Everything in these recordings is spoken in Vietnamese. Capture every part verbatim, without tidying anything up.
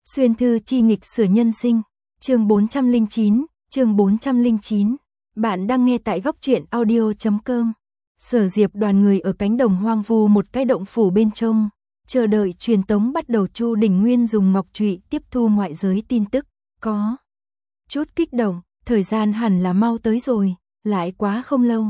Xuyên thư chi nghịch sửa nhân sinh, chương bốn trăm lẻ chín, chương bốn trăm lẻ chín. Bạn đang nghe tại góc truyện audio chấm com. Sở Diệp đoàn người ở cánh đồng hoang vu một cái động phủ bên trong, chờ đợi truyền tống bắt đầu. Chu Đình Nguyên dùng ngọc trụy tiếp thu ngoại giới tin tức, có chút kích động, thời gian hẳn là mau tới rồi, lại quá không lâu.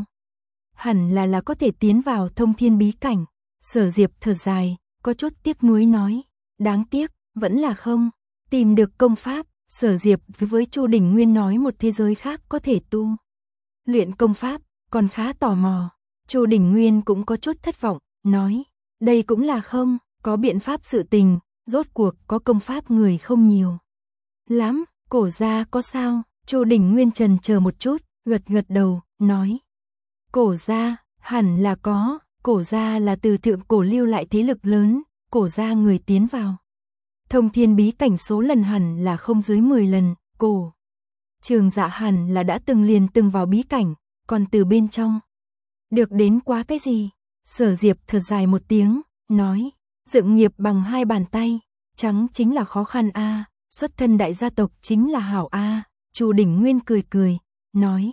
Hẳn là là có thể tiến vào thông thiên bí cảnh. Sở Diệp thở dài, có chút tiếc nuối nói, đáng tiếc, vẫn là không tìm được công pháp. Sở Diệp với Chu Đình Nguyên nói một thế giới khác có thể tu luyện công pháp, còn khá tò mò. Chu Đình Nguyên cũng có chút thất vọng, nói, đây cũng là không có biện pháp sự tình, rốt cuộc có công pháp người không nhiều lắm. Cổ gia có sao? Chu Đình Nguyên trần chờ một chút, gật gật đầu, nói, cổ gia hẳn là có. Cổ gia là từ thượng cổ lưu lại thế lực lớn, cổ gia người tiến vào thông thiên bí cảnh số lần hẳn là không dưới mười lần. Cổ Trường Dạ hẳn là đã từng liền từng vào bí cảnh, còn từ bên trong được đến quá cái gì? Sở Diệp thở dài một tiếng, nói, dựng nghiệp bằng hai bàn tay, trắng chính là khó khăn a, à, xuất thân đại gia tộc chính là hảo a. À. Chu Đình Nguyên cười cười, nói,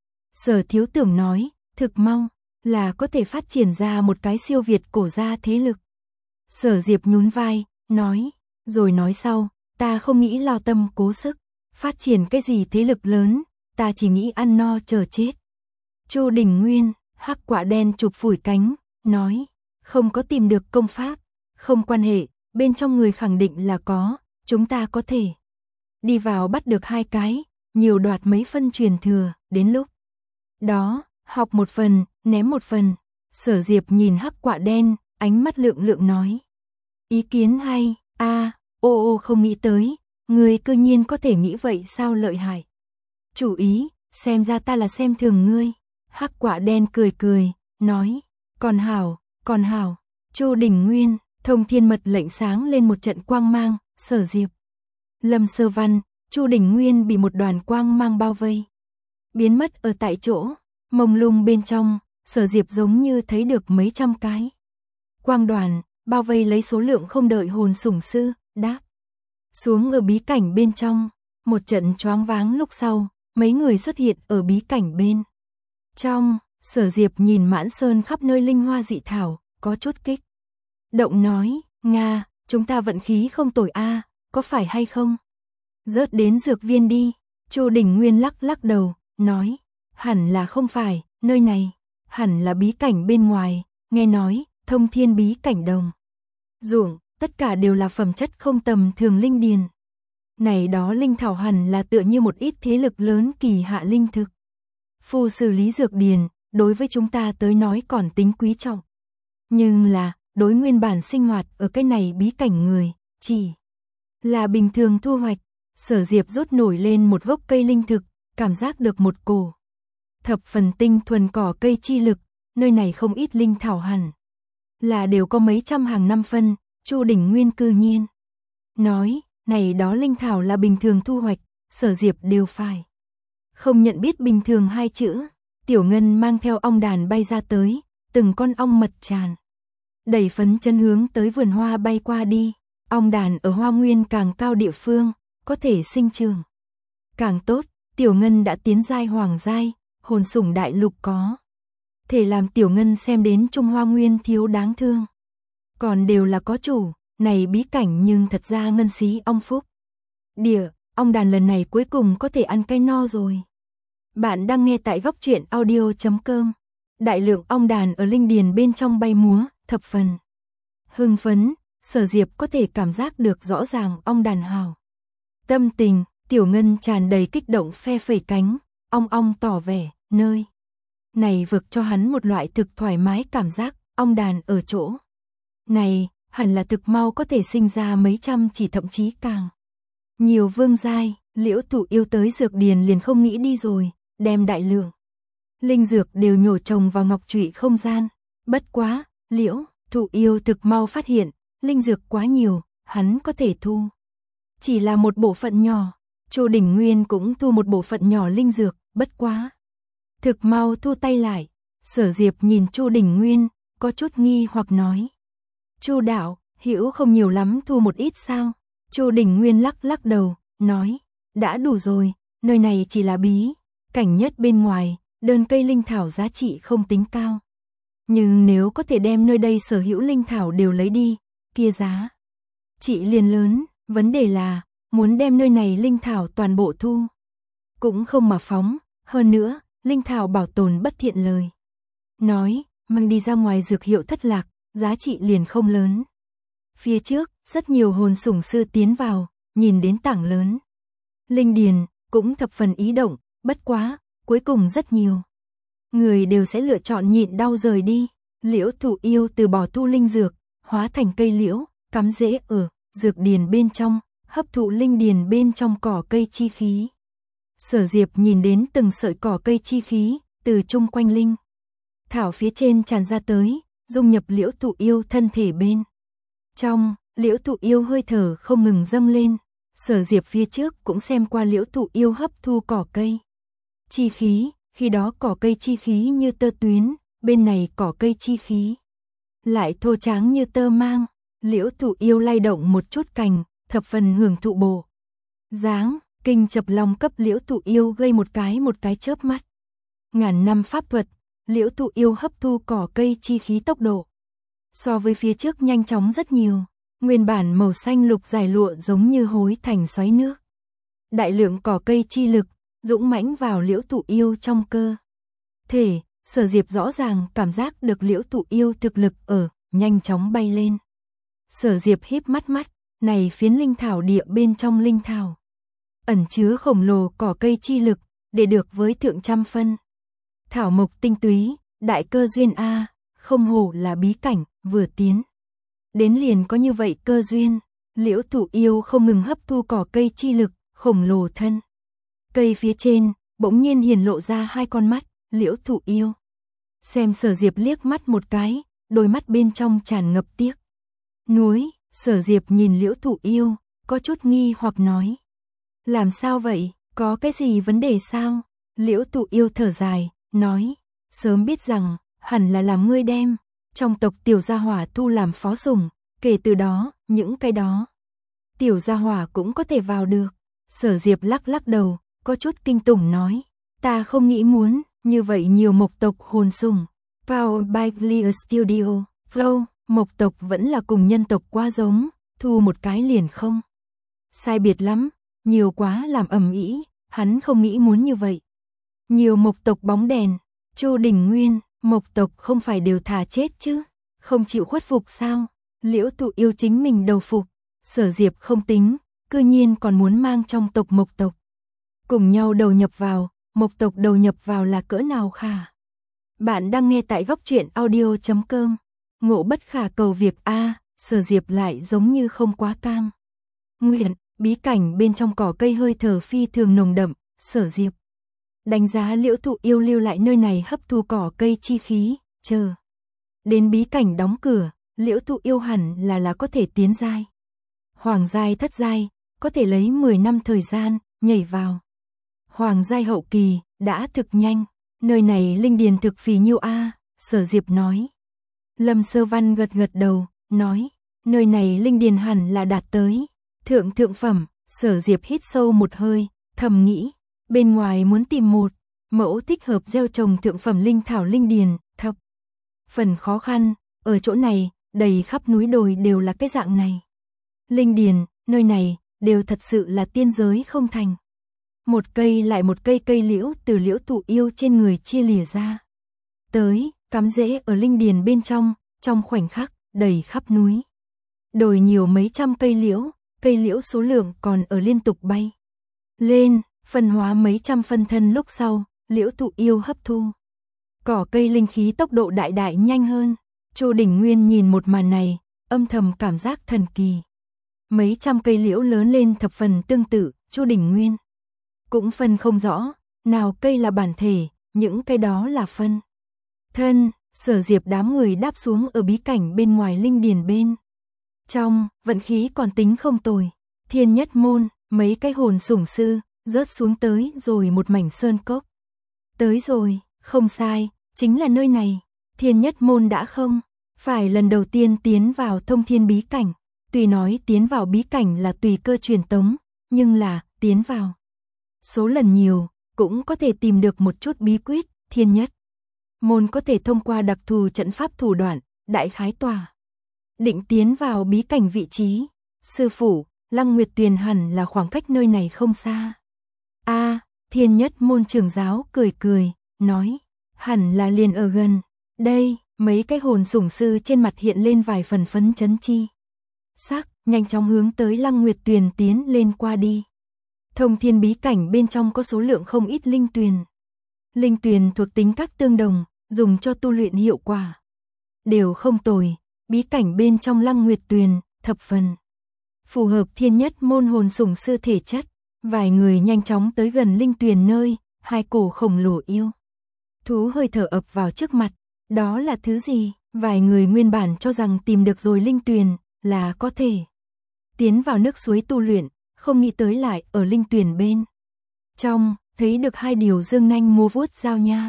Sở thiếu tưởng nói, thực mau là có thể phát triển ra một cái siêu việt cổ gia thế lực. Sở Diệp nhún vai, nói, rồi nói sau, ta không nghĩ lao tâm cố sức phát triển cái gì thế lực lớn, ta chỉ nghĩ ăn no chờ chết. Chu Đình Nguyên hắc quả đen chụp phủi cánh, nói, không có tìm được công pháp, không quan hệ, bên trong người khẳng định là có, chúng ta có thể đi vào bắt được hai cái, nhiều đoạt mấy phân truyền thừa, đến lúc đó, học một phần, ném một phần. Sở Diệp nhìn hắc quả đen, ánh mắt lượng lượng nói, ý kiến hay, a, à, ô ô không nghĩ tới, ngươi cơ nhiên có thể nghĩ vậy sao, lợi hại. Chủ ý, xem ra ta là xem thường ngươi. Hắc quả đen cười cười, nói, còn hảo, còn hảo. Chu Đình Nguyên, thông thiên mật lệnh sáng lên một trận quang mang. Sở Diệp, Lâm Sơ Văn, Chu Đình Nguyên bị một đoàn quang mang bao vây, biến mất ở tại chỗ. Mông lung bên trong, Sở Diệp giống như thấy được mấy trăm cái quang đoàn bao vây lấy số lượng không đợi hồn sủng sư đáp xuống ở bí cảnh bên trong. Một trận choáng váng lúc sau, mấy người xuất hiện ở bí cảnh bên trong. Sở Diệp nhìn mãn sơn khắp nơi linh hoa dị thảo, có chút kích động nói, Nga, chúng ta vận khí không tồi a, à, có phải hay không? Rớt đến dược viên đi. Chu Đình Nguyên lắc lắc đầu, nói, hẳn là không phải, nơi này hẳn là bí cảnh bên ngoài, nghe nói thông thiên bí cảnh đồng ruộng, tất cả đều là phẩm chất không tầm thường linh điền. Này đó linh thảo hẳn là tựa như một ít thế lực lớn kỳ hạ linh thực. Phu xử lý dược điền, đối với chúng ta tới nói còn tính quý trọng. Nhưng là, đối nguyên bản sinh hoạt ở cái này bí cảnh người, chỉ là bình thường thu hoạch. Sở Diệp rút nổi lên một gốc cây linh thực, cảm giác được một cổ thập phần tinh thuần cỏ cây chi lực, nơi này không ít linh thảo hẳn là đều có mấy trăm hàng năm phân. Chu Đình Nguyên cư nhiên nói, này đó linh thảo là bình thường thu hoạch. Sở Diệp đều phải không nhận biết bình thường hai chữ. Tiểu Ngân mang theo ong đàn bay ra tới, từng con ong mật tràn đầy phấn chân hướng tới vườn hoa bay qua đi. Ong đàn ở hoa nguyên càng cao địa phương, có thể sinh trưởng càng tốt. Tiểu Ngân đã tiến giai hoàng giai, hồn sủng đại lục có thể làm Tiểu Ngân xem đến Trung Hoa Nguyên thiếu đáng thương, còn đều là có chủ. Này bí cảnh nhưng thật ra ngân xí ong phúc địa, ong đàn lần này cuối cùng có thể ăn cái no rồi. Bạn đang nghe tại góc truyện audio chấm com. Đại lượng ong đàn ở linh điền bên trong bay múa, thập phần hưng phấn. Sở Diệp có thể cảm giác được rõ ràng ong đàn hào tâm tình. Tiểu Ngân tràn đầy kích động phe phẩy cánh, ong ong tỏ vẻ, nơi này vực cho hắn một loại thực thoải mái cảm giác. Ong đàn ở chỗ này hẳn là thực mau có thể sinh ra mấy trăm, chỉ thậm chí càng nhiều vương giai. Liễu Thụ Yêu tới dược điền liền không nghĩ đi rồi, đem đại lượng linh dược đều nhổ trồng vào ngọc trụy không gian. Bất quá, Liễu Thụ Yêu thực mau phát hiện, linh dược quá nhiều, hắn có thể thu chỉ là một bộ phận nhỏ. Chu Đình Nguyên cũng thu một bộ phận nhỏ linh dược, bất quá thực mau thu tay lại. Sở Diệp nhìn Chu Đình Nguyên, có chút nghi hoặc nói, Chu đạo, hữu không nhiều lắm thu một ít sao? Chu Đình Nguyên lắc lắc đầu, nói, đã đủ rồi, nơi này chỉ là bí cảnh nhất bên ngoài, đơn cây linh thảo giá trị không tính cao. Nhưng nếu có thể đem nơi đây sở hữu linh thảo đều lấy đi, kia giá trị liền lớn, vấn đề là, muốn đem nơi này linh thảo toàn bộ thu. Cũng không mà phóng, hơn nữa, linh thảo bảo tồn bất thiện lời. Nói, mang đi ra ngoài dược hiệu thất lạc, giá trị liền không lớn. Phía trước, rất nhiều hồn sủng sư tiến vào, nhìn đến tảng lớn. Linh điền, cũng thập phần ý động, bất quá, cuối cùng rất nhiều người đều sẽ lựa chọn nhịn đau rời đi. Liễu Thụ Yêu từ bỏ thu linh dược, hóa thành cây liễu, cắm rễ ở dược điền bên trong, hấp thụ linh điền bên trong cỏ cây chi khí. Sở Diệp nhìn đến từng sợi cỏ cây chi khí, từ chung quanh linh thảo phía trên tràn ra tới, dung nhập Liễu Thụ Yêu thân thể bên trong. Liễu Thụ Yêu hơi thở không ngừng dâng lên. Sở Diệp phía trước cũng xem qua Liễu Thụ Yêu hấp thu cỏ cây chi khí, khi đó cỏ cây chi khí như tơ tuyến, bên này cỏ cây chi khí lại thô tráng như tơ mang. Liễu Thụ Yêu lay động một chút cành, thập phần hưởng thụ bộ dáng. Kinh chập long cấp Liễu Thụ Yêu gây một cái một cái chớp mắt. Ngàn năm pháp thuật, Liễu Thụ Yêu hấp thu cỏ cây chi khí tốc độ so với phía trước nhanh chóng rất nhiều. Nguyên bản màu xanh lục dài lụa giống như hối thành xoáy nước. Đại lượng cỏ cây chi lực dũng mãnh vào Liễu Thụ Yêu trong cơ thể. Sở Diệp rõ ràng cảm giác được Liễu Thụ Yêu thực lực ở nhanh chóng bay lên. Sở Diệp híp mắt mắt, này phiến linh thảo địa bên trong linh thảo ẩn chứa khổng lồ cỏ cây chi lực, để được với thượng trăm phân thảo mộc tinh túy, đại cơ duyên a, không hổ là bí cảnh, vừa tiến đến liền có như vậy cơ duyên. Liễu Thụ Yêu không ngừng hấp thu cỏ cây chi lực, khổng lồ thân cây phía trên bỗng nhiên hiển lộ ra hai con mắt. Liễu Thụ Yêu xem Sở Diệp liếc mắt một cái, đôi mắt bên trong tràn ngập tiếc nuối. Sở Diệp nhìn Liễu Thụ Yêu, có chút nghi hoặc nói, làm sao vậy, có cái gì vấn đề sao? Liễu Thụ Yêu thở dài, nói, sớm biết rằng hẳn là làm ngươi đem trong tộc tiểu gia hỏa thu làm phó sủng, kể từ đó, những cái đó tiểu gia hỏa cũng có thể vào được. Sở Diệp lắc lắc đầu, có chút kinh tủng nói, ta không nghĩ muốn như vậy nhiều mộc tộc hồn sủng. Powered by Clear Studio, Flow, mộc tộc vẫn là cùng nhân tộc quá giống, thu một cái liền không sai biệt lắm, nhiều quá làm ầm ĩ, hắn không nghĩ muốn như vậy. Nhiều mộc tộc bóng đèn. Chu Đình Nguyên, mộc tộc không phải đều thà chết chứ, không chịu khuất phục sao? Liễu Thụ Yêu chính mình đầu phục, Sở Diệp không tính, cư nhiên còn muốn mang trong tộc mộc tộc cùng nhau đầu nhập vào. Mộc tộc đầu nhập vào là cỡ nào khả? Bạn đang nghe tại góc truyện audio chấm com. Ngộ bất khả cầu việc a. Sở Diệp lại giống như không quá cam nguyện. Bí cảnh bên trong cỏ cây hơi thở phi thường nồng đậm. Sở Diệp đánh giá Liễu Thụ Yêu lưu lại nơi này hấp thu cỏ cây chi khí, chờ đến bí cảnh đóng cửa, Liễu Thụ Yêu hẳn là là có thể tiến giai hoàng giai thất giai, có thể lấy mười năm thời gian nhảy vào hoàng giai hậu kỳ, đã thực nhanh. Nơi này linh điền thực phì nhiêu a? Sở Diệp nói. Lâm Sơ Văn gật gật đầu, nói, nơi này linh điền hẳn là đạt tới thượng thượng phẩm. Sở Diệp hít sâu một hơi, thầm nghĩ, bên ngoài muốn tìm một mẫu thích hợp gieo trồng thượng phẩm linh thảo linh điền, thập phần khó khăn. Ở chỗ này, đầy khắp núi đồi đều là cái dạng này linh điền, nơi này đều thật sự là tiên giới không thành. Một cây lại một cây cây liễu từ Liễu Thụ Yêu trên người chia lìa ra tới, cắm rễ ở linh điền bên trong. Trong khoảnh khắc, đầy khắp núi đồi nhiều mấy trăm cây liễu, cây liễu số lượng còn ở liên tục bay lên, phân hóa mấy trăm phân thân. Lúc sau, Liễu Thụ Yêu hấp thu cỏ cây linh khí tốc độ đại đại nhanh hơn. Chu Đình Nguyên nhìn một màn này, âm thầm cảm giác thần kỳ. Mấy trăm cây liễu lớn lên thập phần tương tự, Chu Đình Nguyên cũng phân không rõ, nào cây là bản thể, những cây đó là phân thân. Sở Diệp đám người đáp xuống ở bí cảnh bên ngoài linh điền bên trong, vận khí còn tính không tồi. Thiên Nhất Môn, mấy cái hồn sủng sư rớt xuống tới rồi một mảnh sơn cốc. Tới rồi, không sai, chính là nơi này. Thiên Nhất Môn đã không phải lần đầu tiên tiến vào thông thiên bí cảnh. Tuy nói tiến vào bí cảnh là tùy cơ truyền tống, nhưng là tiến vào số lần nhiều, cũng có thể tìm được một chút bí quyết, thiên nhất môn có thể thông qua đặc thù trận pháp thủ đoạn, đại khái tòa định tiến vào bí cảnh vị trí. Sư phụ, Lăng Nguyệt Tuyền hẳn là khoảng cách nơi này không xa. A, à, thiên nhất môn trưởng giáo cười cười, nói, hẳn là liền ở gần. Đây, mấy cái hồn sủng sư trên mặt hiện lên vài phần phấn chấn chi sắc, nhanh chóng hướng tới Lăng Nguyệt Tuyền tiến lên qua đi. Thông thiên bí cảnh bên trong có số lượng không ít linh tuyền. Linh tuyền thuộc tính các tương đồng, dùng cho tu luyện hiệu quả đều không tồi. Bí cảnh bên trong Lăng Nguyệt Tuyền, thập phần phù hợp thiên nhất môn hồn sủng sư thể chất. Vài người nhanh chóng tới gần linh tuyền nơi, hai cổ khổng lồ yêu thú hơi thở ập vào trước mặt. Đó là thứ gì? Vài người nguyên bản cho rằng tìm được rồi linh tuyền là có thể tiến vào nước suối tu luyện, không nghĩ tới lại ở linh tuyền bên trong thấy được hai điều dương nanh múa vuốt dao nha.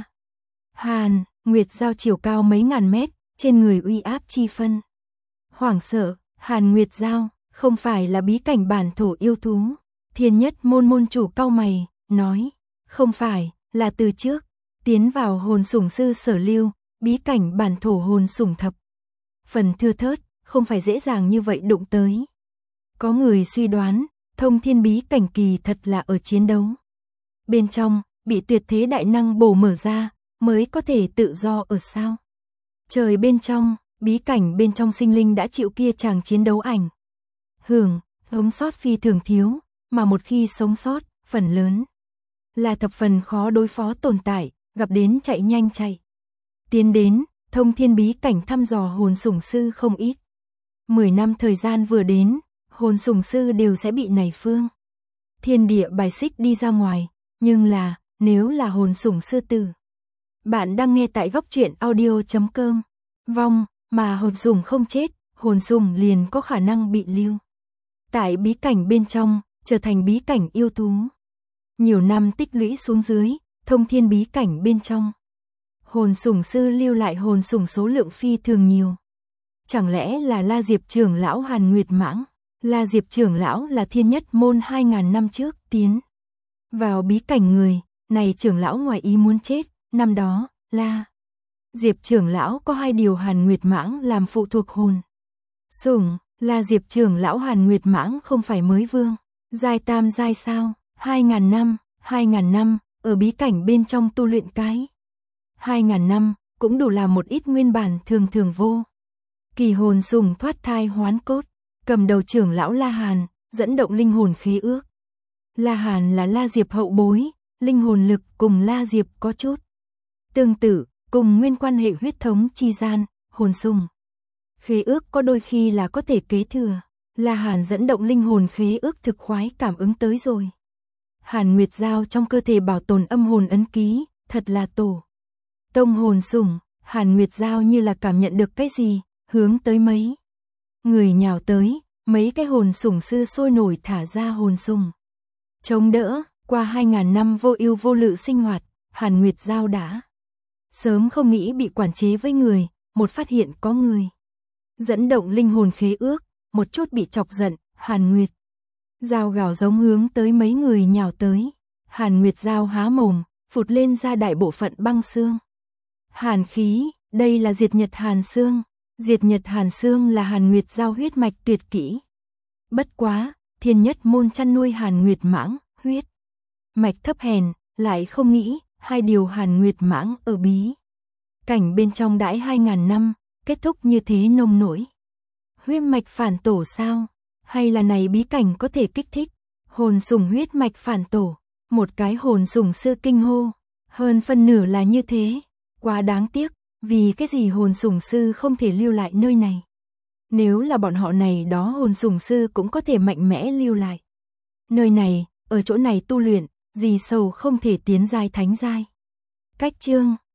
Hàn Nguyệt dao chiều cao mấy ngàn mét, trên người uy áp chi phân. Hoảng sợ, Hàn Nguyệt dao không phải là bí cảnh bản thổ yêu thú. Thiên nhất môn môn chủ cau mày, nói, không phải, là từ trước tiến vào hồn sủng sư sở lưu, bí cảnh bản thổ hồn sủng thập phần thưa thớt, không phải dễ dàng như vậy đụng tới. Có người suy đoán, thông thiên bí cảnh kỳ thật là ở chiến đấu bên trong, bị tuyệt thế đại năng bổ mở ra, mới có thể tự do ở sao trời bên trong. Bí cảnh bên trong sinh linh đã chịu kia chàng chiến đấu ảnh hưởng, sống sót phi thường thiếu, mà một khi sống sót, phần lớn là thập phần khó đối phó tồn tại, gặp đến chạy nhanh chạy tiến đến. Thông thiên bí cảnh thăm dò hồn sủng sư không ít. Mười năm thời gian vừa đến, hồn sủng sư đều sẽ bị này phương thiên địa bài xích đi ra ngoài. Nhưng là, nếu là hồn sủng sư tử, bạn đang nghe tại góc truyện audio chấm com. Vong, mà hồn sủng không chết, hồn sủng liền có khả năng bị lưu tại bí cảnh bên trong, trở thành bí cảnh yêu thú. Nhiều năm tích lũy xuống dưới, thông thiên bí cảnh bên trong, hồn sủng sư lưu lại hồn sủng số lượng phi thường nhiều. Chẳng lẽ là La Diệp trưởng lão Hàn Nguyệt Mãng? La Diệp trưởng lão là thiên nhất môn hai ngàn năm trước tiến vào bí cảnh người, này trưởng lão ngoài ý muốn chết. Năm đó, La Diệp trưởng lão có hai điều Hàn Nguyệt Mãng làm phụ thuộc hồn sủng. La Diệp trưởng lão Hàn Nguyệt Mãng không phải mới vương giai tam giai sao? Hai ngàn năm, hai ngàn năm, ở bí cảnh bên trong tu luyện cái hai ngàn năm, cũng đủ là một ít nguyên bản thường thường vô kỳ hồn sủng thoát thai hoán cốt. Cầm đầu trưởng lão La Hàn, dẫn động linh hồn khí ước. La Hàn là La Diệp hậu bối, linh hồn lực cùng La Diệp có chút tương tự, cùng nguyên quan hệ huyết thống chi gian, hồn sủng khế ước có đôi khi là có thể kế thừa. La Hàn dẫn động linh hồn khế ước thực khoái cảm ứng tới rồi. Hàn Nguyệt dao trong cơ thể bảo tồn âm hồn ấn ký, thật là tổ tông hồn sủng. Hàn Nguyệt dao như là cảm nhận được cái gì, hướng tới mấy người nhào tới, mấy cái hồn sủng sư sôi nổi thả ra hồn sủng chống đỡ. Qua hai ngàn năm vô ưu vô lự sinh hoạt, Hàn Nguyệt dao đã sớm không nghĩ bị quản chế với người. Một phát hiện có người dẫn động linh hồn khế ước, một chút bị chọc giận, Hàn Nguyệt dao gào giống hướng tới mấy người nhào tới. Hàn Nguyệt dao há mồm, phụt lên ra đại bộ phận băng xương hàn khí. Đây là diệt nhật hàn xương. Diệt nhật hàn xương là Hàn Nguyệt dao huyết mạch tuyệt kỹ. Bất quá, thiên nhất môn chăn nuôi Hàn Nguyệt Mãng, huyết mạch thấp hèn, lại không nghĩ hai điều Hàn Nguyệt Mãng ở bí cảnh bên trong đãi hai ngàn năm, kết thúc như thế nông nổi. Huyết mạch phản tổ sao? Hay là này bí cảnh có thể kích thích hồn sủng huyết mạch phản tổ? Một cái hồn sủng sư kinh hô, hơn phân nửa là như thế. Quá đáng tiếc, vì cái gì hồn sủng sư không thể lưu lại nơi này? Nếu là bọn họ này đó hồn sủng sư cũng có thể mạnh mẽ lưu lại nơi này, ở chỗ này tu luyện, gì sầu không thể tiến giai thánh giai. Cách chương